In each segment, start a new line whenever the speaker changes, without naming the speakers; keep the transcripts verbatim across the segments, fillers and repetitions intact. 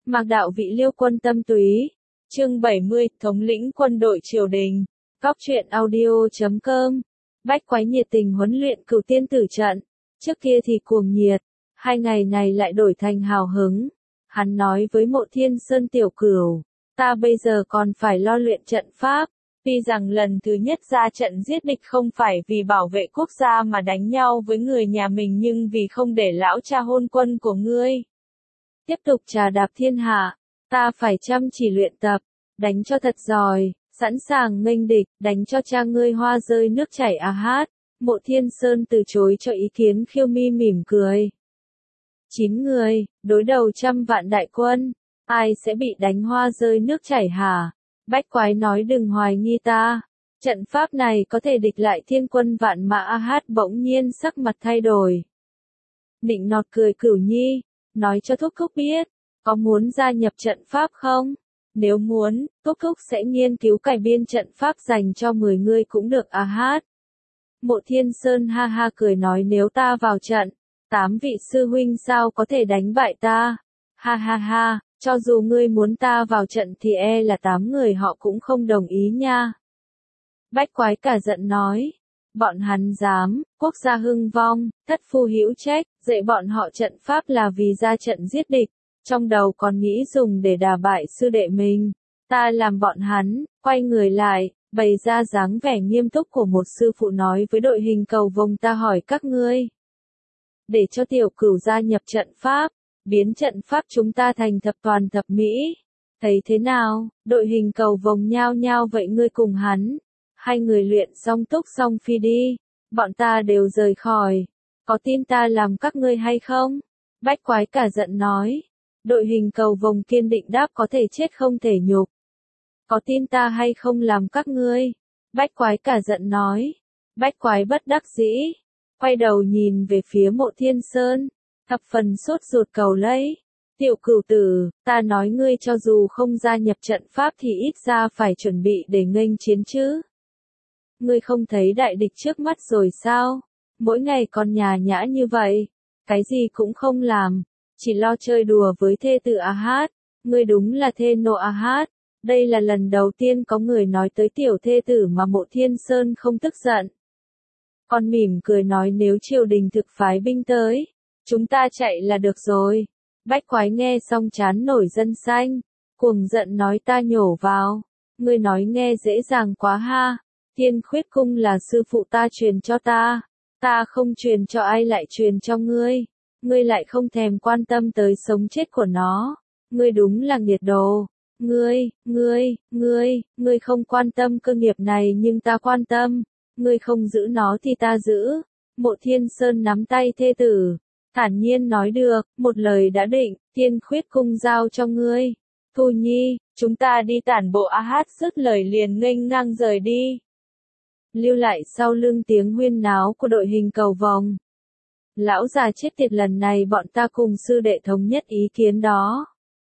Mạc đạo vị Liêu quân tâm túy. Chương bảy mươi, thống lĩnh quân đội triều đình. Góc truyện audio chấm com. Bách Quái nhiệt tình huấn luyện cửu tiên tử trận. Trước kia thì cuồng nhiệt, hai ngày này lại đổi thành hào hứng. Hắn nói với Mộ Thiên Sơn tiểu cửu, ta bây giờ còn phải lo luyện trận pháp. Tuy rằng lần thứ nhất ra trận giết địch không phải vì bảo vệ quốc gia mà đánh nhau với người nhà mình, nhưng vì không để lão cha hôn quân của ngươi tiếp tục trà đạp thiên hạ, ta phải chăm chỉ luyện tập, đánh cho thật giỏi, sẵn sàng nghênh địch, đánh cho cha ngươi hoa rơi nước chảy a hát. Mộ Thiên Sơn từ chối cho ý kiến khiêu mi mỉm cười. Chín người, đối đầu trăm vạn đại quân, ai sẽ bị đánh hoa rơi nước chảy hả? Bách Quái nói đừng hoài nghi ta. Trận pháp này có thể địch lại thiên quân vạn mã a hát. Bỗng nhiên sắc mặt thay đổi. Nịnh nọt cười Cửu Nhi, nói cho Thúc Thúc biết, có muốn gia nhập trận pháp không? Nếu muốn, Thúc Thúc sẽ nghiên cứu cải biên trận pháp dành cho mười người cũng được a hát. Mộ Thiên Sơn ha ha cười nói nếu ta vào trận, tám vị sư huynh sao có thể đánh bại ta? Ha ha ha, cho dù ngươi muốn ta vào trận thì e là tám người họ cũng không đồng ý nha. Bách Quái cả giận nói, bọn hắn dám, quốc gia hưng vong, thất phu hữu trách, dạy bọn họ trận pháp là vì ra trận giết địch, trong đầu còn nghĩ dùng để đả bại sư đệ mình. Ta làm bọn hắn, quay người lại, bày ra dáng vẻ nghiêm túc của một sư phụ nói với đội hình cầu vồng ta hỏi các ngươi. Để cho tiểu cửu gia nhập trận pháp, biến trận pháp chúng ta thành thập toàn thập mỹ. Thấy thế nào, đội hình cầu vồng nhao nhao vậy ngươi cùng hắn. Hai người luyện xong túc xong phi đi, bọn ta đều rời khỏi. Có tin ta làm các ngươi hay không? Bách Quái cả giận nói. Đội hình cầu vồng kiên định đáp có thể chết không thể nhục. Có tin ta hay không làm các ngươi? Bách Quái cả giận nói. Bách Quái bất đắc dĩ, quay đầu nhìn về phía Mộ Thiên Sơn, thập phần sốt ruột cầu lấy. Tiểu Cửu tử, ta nói ngươi cho dù không gia nhập trận pháp thì ít ra phải chuẩn bị để nghênh chiến chứ. Ngươi không thấy đại địch trước mắt rồi sao? Mỗi ngày còn nhà nhã như vậy, cái gì cũng không làm, chỉ lo chơi đùa với thê tử a hát. Ngươi đúng là thê nộ a hát. Đây là lần đầu tiên có người nói tới tiểu thê tử mà Mộ Thiên Sơn không tức giận. Còn mỉm cười nói nếu triều đình thực phái binh tới, chúng ta chạy là được rồi. Bách Quái nghe xong chán nổi gân xanh, cuồng giận nói ta nhổ vào. Ngươi nói nghe dễ dàng quá ha. Thiên Khuyết Cung là sư phụ ta truyền cho ta, ta không truyền cho ai lại truyền cho ngươi. Ngươi lại không thèm quan tâm tới sống chết của nó. Ngươi đúng là nghiệt đồ. Ngươi, ngươi, ngươi, ngươi không quan tâm cơ nghiệp này nhưng ta quan tâm. Ngươi không giữ nó thì ta giữ. Mộ Thiên Sơn nắm tay thê tử, thản nhiên nói được, một lời đã định, Thiên Khuyết Cung giao cho ngươi. Thu Nhi, chúng ta đi tản bộ a hát. Dứt lời liền nghênh ngang rời đi. Lưu lại sau lưng tiếng huyên náo của đội hình cầu vồng. Lão già chết tiệt lần này bọn ta cùng sư đệ thống nhất ý kiến đó.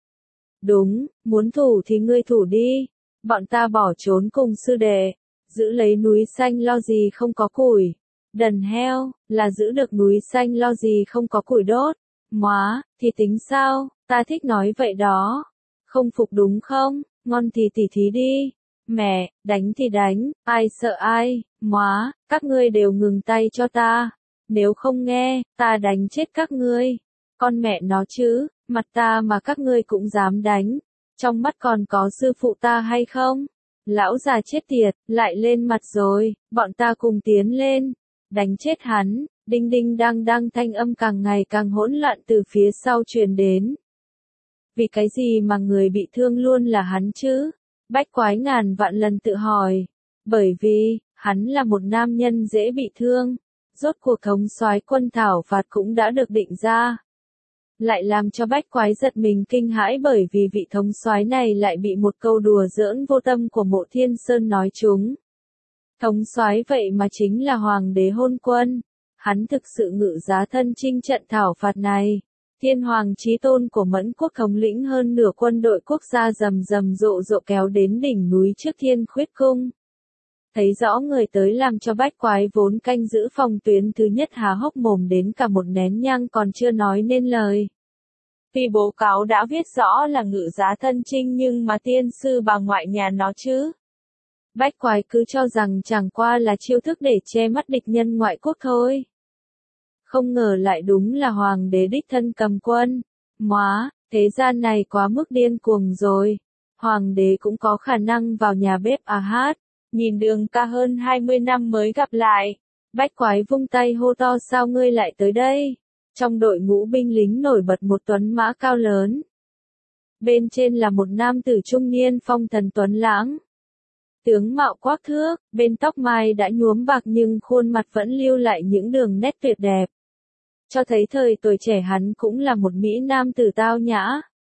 Đúng, muốn thủ thì ngươi thủ đi. Bọn ta bỏ trốn cùng sư đệ, giữ lấy núi xanh lo gì không có củi. Đần heo, là giữ được núi xanh lo gì không có củi đốt. Móa, thì tính sao, ta thích nói vậy đó. Không phục đúng không, ngon thì tỉ thí đi. Mẹ, đánh thì đánh, ai sợ ai, móa, các ngươi đều ngừng tay cho ta. Nếu không nghe, ta đánh chết các ngươi. Con mẹ nó chứ, mặt ta mà các ngươi cũng dám đánh. Trong mắt còn có sư phụ ta hay không? Lão già chết tiệt, lại lên mặt rồi, bọn ta cùng tiến lên. Đánh chết hắn, đinh đinh đang đang thanh âm càng ngày càng hỗn loạn từ phía sau truyền đến. Vì cái gì mà người bị thương luôn là hắn chứ? Bách Quái ngàn vạn lần tự hỏi. Bởi vì, hắn là một nam nhân dễ bị thương. Rốt cuộc thống soái quân thảo phạt cũng đã được định ra. Lại làm cho Bách Quái giật mình kinh hãi bởi vì vị thống soái này lại bị một câu đùa giỡn vô tâm của Mộ Thiên Sơn nói trúng. Thống soái vậy mà chính là hoàng đế hôn quân. Hắn thực sự ngự giá thân chinh trận thảo phạt này. Thiên hoàng chí tôn của Mẫn quốc thống lĩnh hơn nửa quân đội quốc gia rầm rầm rộ rộ kéo đến đỉnh núi trước Thiên Khuyết Cung. Thấy rõ người tới làm cho Bách Quái vốn canh giữ phòng tuyến thứ nhất há hốc mồm đến cả một nén nhang còn chưa nói nên lời. Tuy bố cáo đã viết rõ là Ngự Giá thân trinh nhưng mà tiên sư bà ngoại nhà nó chứ. Bách Quái cứ cho rằng chẳng qua là chiêu thức để che mắt địch nhân ngoại quốc thôi. Không ngờ lại đúng là hoàng đế đích thân cầm quân. Móa, thế gian này quá mức điên cuồng rồi. Hoàng đế cũng có khả năng vào nhà bếp à hát. Nhìn Đường Ca hơn hai mươi năm mới gặp lại. Bách Quái vung tay hô to, sao ngươi lại tới đây? Trong đội ngũ binh lính nổi bật một tuấn mã cao lớn. Bên trên là một nam tử trung niên phong thần tuấn lãng. Tướng mạo quắc thước, bên tóc mai đã nhuốm bạc nhưng khuôn mặt vẫn lưu lại những đường nét tuyệt đẹp. Cho thấy thời tuổi trẻ hắn cũng là một mỹ nam tử tao nhã.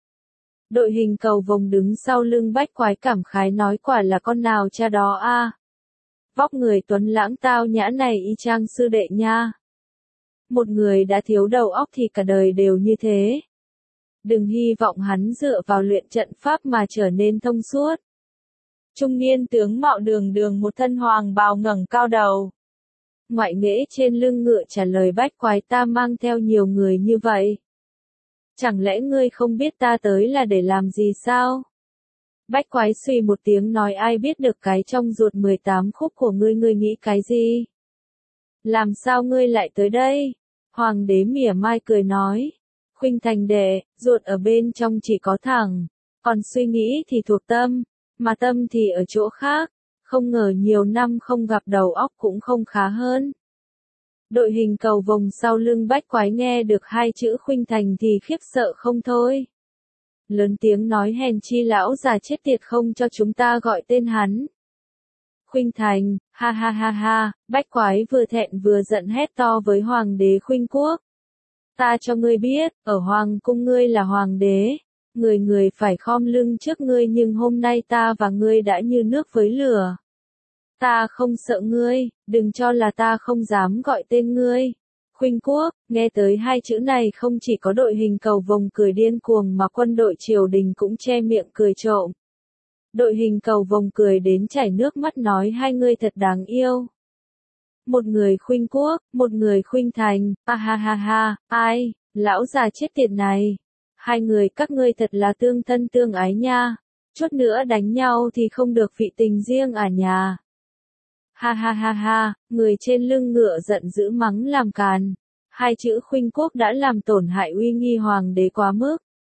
Đội hình cầu vồng đứng sau lưng Bách Quái cảm khái nói, quả là con nào cha đó a. Vóc người tuấn lãng tao nhã này y chang sư đệ nha. Một người đã thiếu đầu óc thì cả đời đều như thế. Đừng hy vọng hắn dựa vào luyện trận pháp mà trở nên thông suốt. Trung niên tướng mạo đường đường một thân hoàng bào ngẩng cao đầu. Ngoại nghễ trên lưng ngựa trả lời, Bách Quái, ta mang theo nhiều người như vậy. Chẳng lẽ ngươi không biết ta tới là để làm gì sao? Bách Quái suy một tiếng nói, ai biết được cái trong ruột mười tám khúc của ngươi, ngươi nghĩ cái gì? Làm sao ngươi lại tới đây? Hoàng đế mỉa mai cười nói. Khuynh Thành đệ, ruột ở bên trong chỉ có thẳng, còn suy nghĩ thì thuộc tâm, mà tâm thì ở chỗ khác. Không ngờ nhiều năm không gặp đầu óc cũng không khá hơn. Đội hình cầu vồng sau lưng Bách Quái nghe được hai chữ Khuynh Thành thì khiếp sợ không thôi. Lớn tiếng nói, hèn chi lão già chết tiệt không cho chúng ta gọi tên hắn. Khuynh Thành, ha ha ha ha, Bách Quái vừa thẹn vừa giận hét to với hoàng đế Khuynh Quốc. Ta cho ngươi biết, ở hoàng cung ngươi là hoàng đế, người người phải khom lưng trước ngươi, nhưng hôm nay ta và ngươi đã như nước với lửa. Ta không sợ ngươi, đừng cho là ta không dám gọi tên ngươi. Khuynh Quốc, nghe tới hai chữ này không chỉ có đội hình cầu vồng cười điên cuồng mà quân đội triều đình cũng che miệng cười trộm. Đội hình cầu vồng cười đến chảy nước mắt nói, hai ngươi thật đáng yêu. Một người Khuynh Quốc, một người Khuynh Thành, a ha ha ha, ai, lão già chết tiệt này. Hai người các ngươi thật là tương thân tương ái nha, chút nữa đánh nhau thì không được vị tình riêng à nhà. Ha ha ha ha, người trên lưng ngựa giận dữ mắng làm càn. Hai chữ Khuynh Quốc đã làm tổn hại uy nghi hoàng đế quá mức.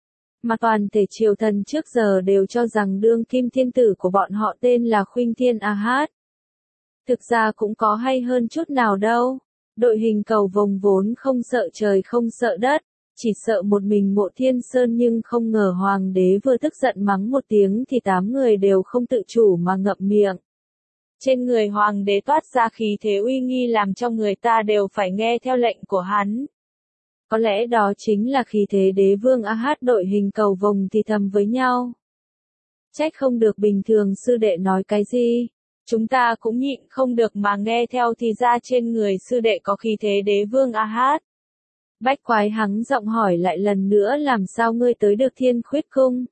Mà toàn thể triều thần trước giờ đều cho rằng đương kim thiên tử của bọn họ tên là Khuynh Thiên A Hát. Thực ra cũng có hay hơn chút nào đâu. Đội hình cầu vồng vốn không sợ trời không sợ đất, chỉ sợ một mình Mộ Thiên Sơn, nhưng không ngờ hoàng đế vừa tức giận mắng một tiếng thì tám người đều không tự chủ mà ngậm miệng. Trên người hoàng đế toát ra khí thế uy nghi làm cho người ta đều phải nghe theo lệnh của hắn. Có lẽ đó chính là khí thế đế vương A Hát. Đội hình cầu vồng thì thầm với nhau. Trách không được bình thường sư đệ nói cái gì, chúng ta cũng nhịn không được mà nghe theo, thì ra trên người sư đệ có khí thế đế vương A Hát. Bách Quái hắng giọng hỏi lại lần nữa, làm sao ngươi tới được Thiên Khuyết Cung?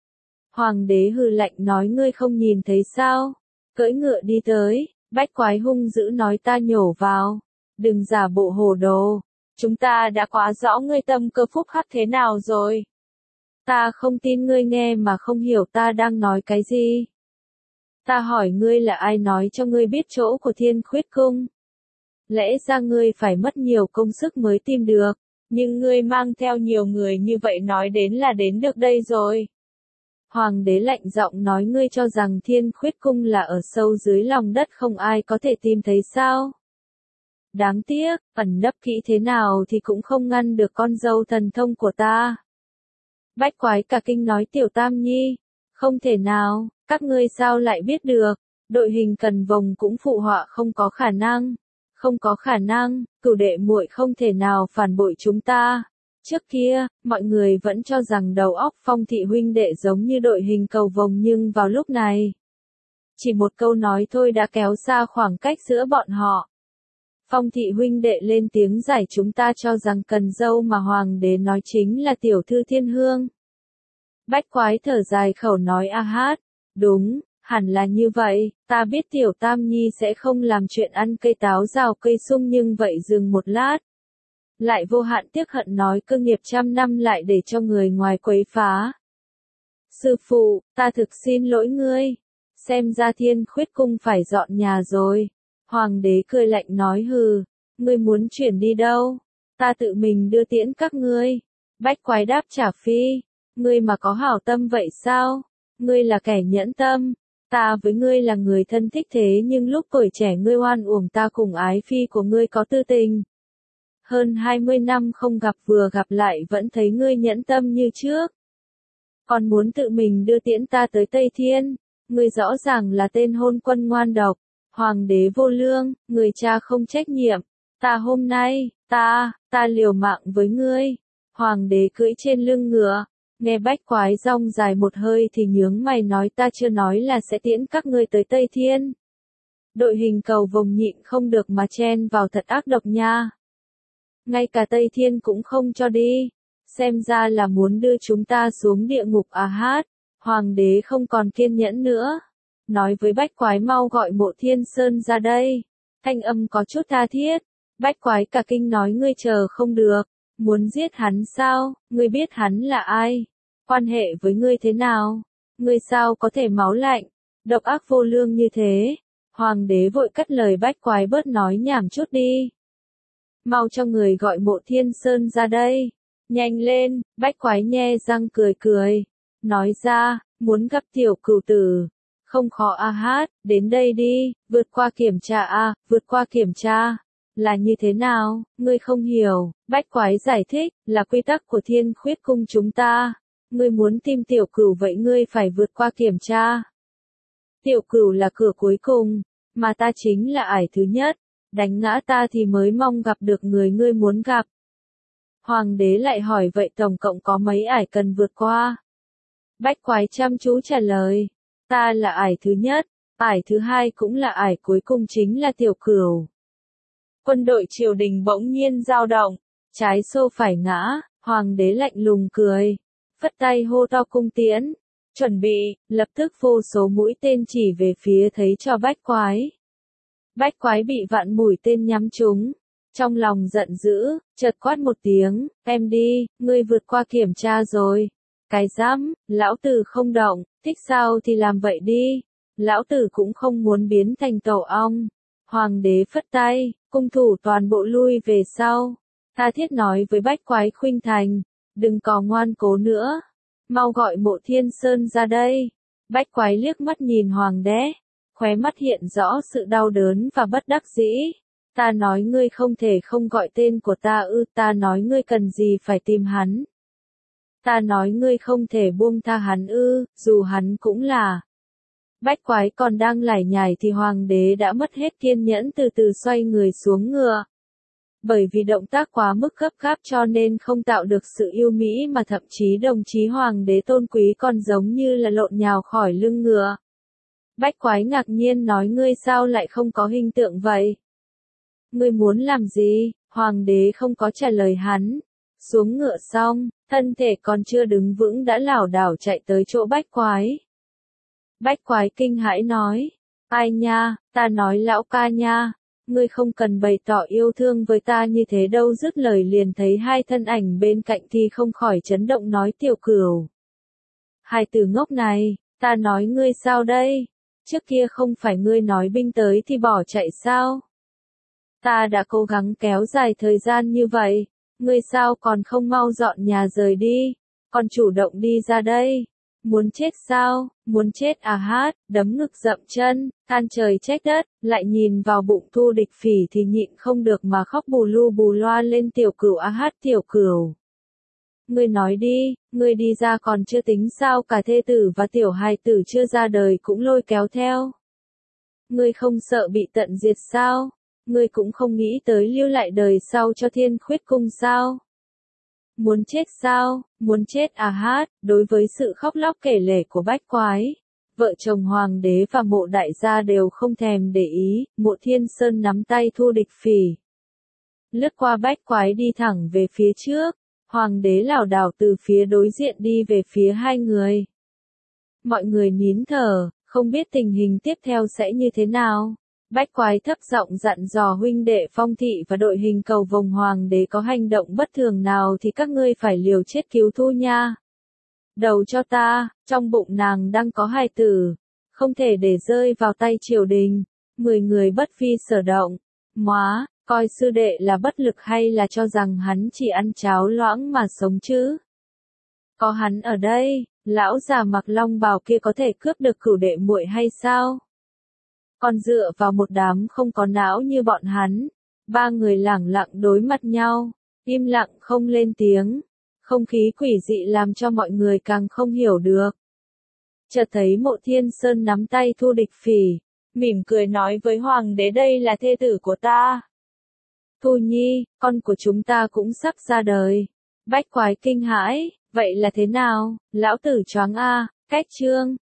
Hoàng đế hừ lạnh nói, ngươi không nhìn thấy sao? Cưỡi ngựa đi tới. Bách Quái hung dữ nói, ta nhổ vào. Đừng giả bộ hồ đồ. Chúng ta đã quá rõ ngươi tâm cơ phúc hắc thế nào rồi. Ta không tin ngươi nghe mà không hiểu ta đang nói cái gì. Ta hỏi ngươi là ai nói cho ngươi biết chỗ của Thiên Khuyết Cung? Lẽ ra ngươi phải mất nhiều công sức mới tìm được, nhưng ngươi mang theo nhiều người như vậy nói đến là đến được đây rồi. Hoàng đế lạnh giọng nói, ngươi cho rằng Thiên Khuyết Cung là ở sâu dưới lòng đất không ai có thể tìm thấy sao? Đáng tiếc, ẩn nấp kỹ thế nào thì cũng không ngăn được con dâu thần thông của ta. Bách Quái cả kinh nói, Tiểu Tam Nhi, không thể nào, các ngươi sao lại biết được? Đội hình cần vồng cũng phụ họa, không có khả năng, không có khả năng, cửu đệ muội không thể nào phản bội chúng ta. Trước kia, mọi người vẫn cho rằng đầu óc Phong thị huynh đệ giống như đội hình cầu vồng, nhưng vào lúc này, chỉ một câu nói thôi đã kéo xa khoảng cách giữa bọn họ. Phong thị huynh đệ lên tiếng giải, chúng ta cho rằng cần dâu mà hoàng đế nói chính là tiểu thư Thiên Hương. Bách Quái thở dài khẩu nói, A Hát, đúng, hẳn là như vậy, ta biết Tiểu Tam Nhi sẽ không làm chuyện ăn cây táo rào cây sung, nhưng vậy dừng một lát. lại vô hạn tiếc hận nói cơ nghiệp trăm năm lại để cho người ngoài quấy phá. Sư phụ, ta thực xin lỗi ngươi, xem ra Thiên Khuyết cung phải dọn nhà rồi. Hoàng đế cười lạnh nói hừ, ngươi muốn chuyển đi đâu? Ta tự mình đưa tiễn các ngươi. Bách Quái đáp trả phi, ngươi mà có hảo tâm vậy sao? Ngươi là kẻ nhẫn tâm, ta với ngươi là người thân thích thế nhưng lúc tuổi trẻ ngươi oan uổng ta cùng ái phi của ngươi có tư tình. Hơn hai mươi năm không gặp vừa gặp lại vẫn thấy ngươi nhẫn tâm như trước. Còn muốn tự mình đưa tiễn ta tới Tây Thiên, ngươi rõ ràng là tên hôn quân ngoan độc, hoàng đế vô lương, người cha không trách nhiệm. Ta hôm nay, ta, ta liều mạng với ngươi. Hoàng đế cưỡi trên lưng ngựa, nghe Bách Quái rong dài một hơi thì nhướng mày nói ta chưa nói là sẽ tiễn các ngươi tới Tây Thiên. Đội hình cầu vồng nhịn không được mà chen vào thật ác độc nha. Ngay cả Tây Thiên cũng không cho đi, xem ra là muốn đưa chúng ta xuống địa ngục à hát. Hoàng đế không còn kiên nhẫn nữa, nói với Bách Quái mau gọi Mộ Thiên Sơn ra đây. Thanh âm có chút tha thiết. Bách Quái cả kinh nói ngươi chờ không được, muốn giết hắn sao? Ngươi biết hắn là ai? Quan hệ với ngươi thế nào? Ngươi sao có thể máu lạnh, độc ác vô lương như thế? Hoàng đế vội cắt lời Bách Quái bớt nói nhảm chút đi. Mau cho người gọi Mộ Thiên Sơn ra đây. Nhanh lên, Bách Quái nhe răng cười cười. Nói ra, muốn gặp tiểu cửu tử. Không khó a hát, đến đây đi, vượt qua kiểm tra a, vượt qua kiểm tra. Là như thế nào, ngươi không hiểu, Bách Quái giải thích, là quy tắc của Thiên Khuyết cung chúng ta. Ngươi muốn tìm tiểu cửu vậy ngươi phải vượt qua kiểm tra. Tiểu cửu là cửa cuối cùng, mà ta chính là ải thứ nhất, đánh ngã ta thì mới mong gặp được người ngươi muốn gặp. Hoàng đế lại hỏi vậy tổng cộng có mấy ải cần vượt qua? Bách Quái chăm chú trả lời, ta là ải thứ nhất, ải thứ hai cũng là ải cuối cùng chính là tiểu cửu. Quân đội triều đình bỗng nhiên dao động, trái xô phải ngã, hoàng đế lạnh lùng cười, phất tay hô to cung tiễn, chuẩn bị, lập tức vô số mũi tên chỉ về phía thấy cho Bách Quái. Bách Quái bị vạn mũi tên nhắm trúng, trong lòng giận dữ, chợt quát một tiếng, em đi, ngươi vượt qua kiểm tra rồi. Cái dám, lão tử không động, thích sao thì làm vậy đi. Lão tử cũng không muốn biến thành tổ ong. Hoàng đế phất tay, cung thủ toàn bộ lui về sau. Tha thiết nói với Bách Quái khuynh thành, đừng có ngoan cố nữa. Mau gọi Mộ Thiên Sơn ra đây. Bách Quái liếc mắt nhìn hoàng đế, khóe mắt hiện rõ sự đau đớn và bất đắc dĩ. Ta nói ngươi không thể không gọi tên của ta ư, ta nói ngươi cần gì phải tìm hắn. Ta nói ngươi không thể buông tha hắn ư, dù hắn cũng là. Bách Quái còn đang lải nhải thì hoàng đế đã mất hết kiên nhẫn từ từ xoay người xuống ngựa. Bởi vì động tác quá mức gấp gáp cho nên không tạo được sự yêu mỹ mà thậm chí đồng chí hoàng đế tôn quý còn giống như là lộn nhào khỏi lưng ngựa. Bách Quái ngạc nhiên nói ngươi sao lại không có hình tượng vậy? Ngươi muốn làm gì? Hoàng đế không có trả lời hắn. Xuống ngựa xong, thân thể còn chưa đứng vững đã lảo đảo chạy tới chỗ Bách Quái. Bách Quái kinh hãi nói, ai nha, ta nói lão ca nha, ngươi không cần bày tỏ yêu thương với ta như thế đâu. Dứt lời liền thấy hai thân ảnh bên cạnh thì không khỏi chấn động nói tiểu cửu. Hai từ ngốc này, ta nói ngươi sao đây? Trước kia không phải ngươi nói binh tới thì bỏ chạy sao? Ta đã cố gắng kéo dài thời gian như vậy, ngươi sao còn không mau dọn nhà rời đi, còn chủ động đi ra đây. Muốn chết sao, muốn chết à hát, đấm ngực dậm chân, than trời trách đất, lại nhìn vào bụng Thu Địch Phỉ thì nhịn không được mà khóc bù lu bù loa lên tiểu cửu à hát tiểu cửu. Ngươi nói đi, ngươi đi ra còn chưa tính sao cả thê tử và tiểu hài tử chưa ra đời cũng lôi kéo theo. Ngươi không sợ bị tận diệt sao? Ngươi cũng không nghĩ tới lưu lại đời sau cho Thiên Khuyết cung sao? Muốn chết sao? Muốn chết à hát? Đối với sự khóc lóc kể lể của Bách Quái, vợ chồng hoàng đế và Mộ đại gia đều không thèm để ý. Mộ Thiên Sơn nắm tay Thu Địch Phỉ, lướt qua Bách Quái đi thẳng về phía trước. Hoàng đế lảo đảo từ phía đối diện đi về phía hai người. Mọi người nín thở, không biết tình hình tiếp theo sẽ như thế nào. Bách quái thấp giọng dặn dò huynh đệ Phong Thị và đội hình cầu vồng hoàng đế có hành động bất thường nào thì các ngươi phải liều chết cứu Thu nha. Đầu cho ta, trong bụng nàng đang có hài tử, không thể để rơi vào tay triều đình. Mười người bất phi sở động. Móa, coi sư đệ là bất lực hay là cho rằng hắn chỉ ăn cháo loãng mà sống chứ? Có hắn ở đây, lão già mặc long bào kia có thể cướp được cửu đệ muội hay sao? Còn dựa vào một đám không có não như bọn hắn. Ba người lẳng lặng đối mặt nhau, im lặng không lên tiếng. Không khí quỷ dị làm cho mọi người càng không hiểu được. Chợt thấy Mộ Thiên Sơn nắm tay Thu Địch Phỉ, mỉm cười nói với hoàng đế đây là thê tử của ta. Thu Nhi, con của chúng ta cũng sắp ra đời. Bách quái kinh hãi, vậy là thế nào, lão tử choáng a, cách chương.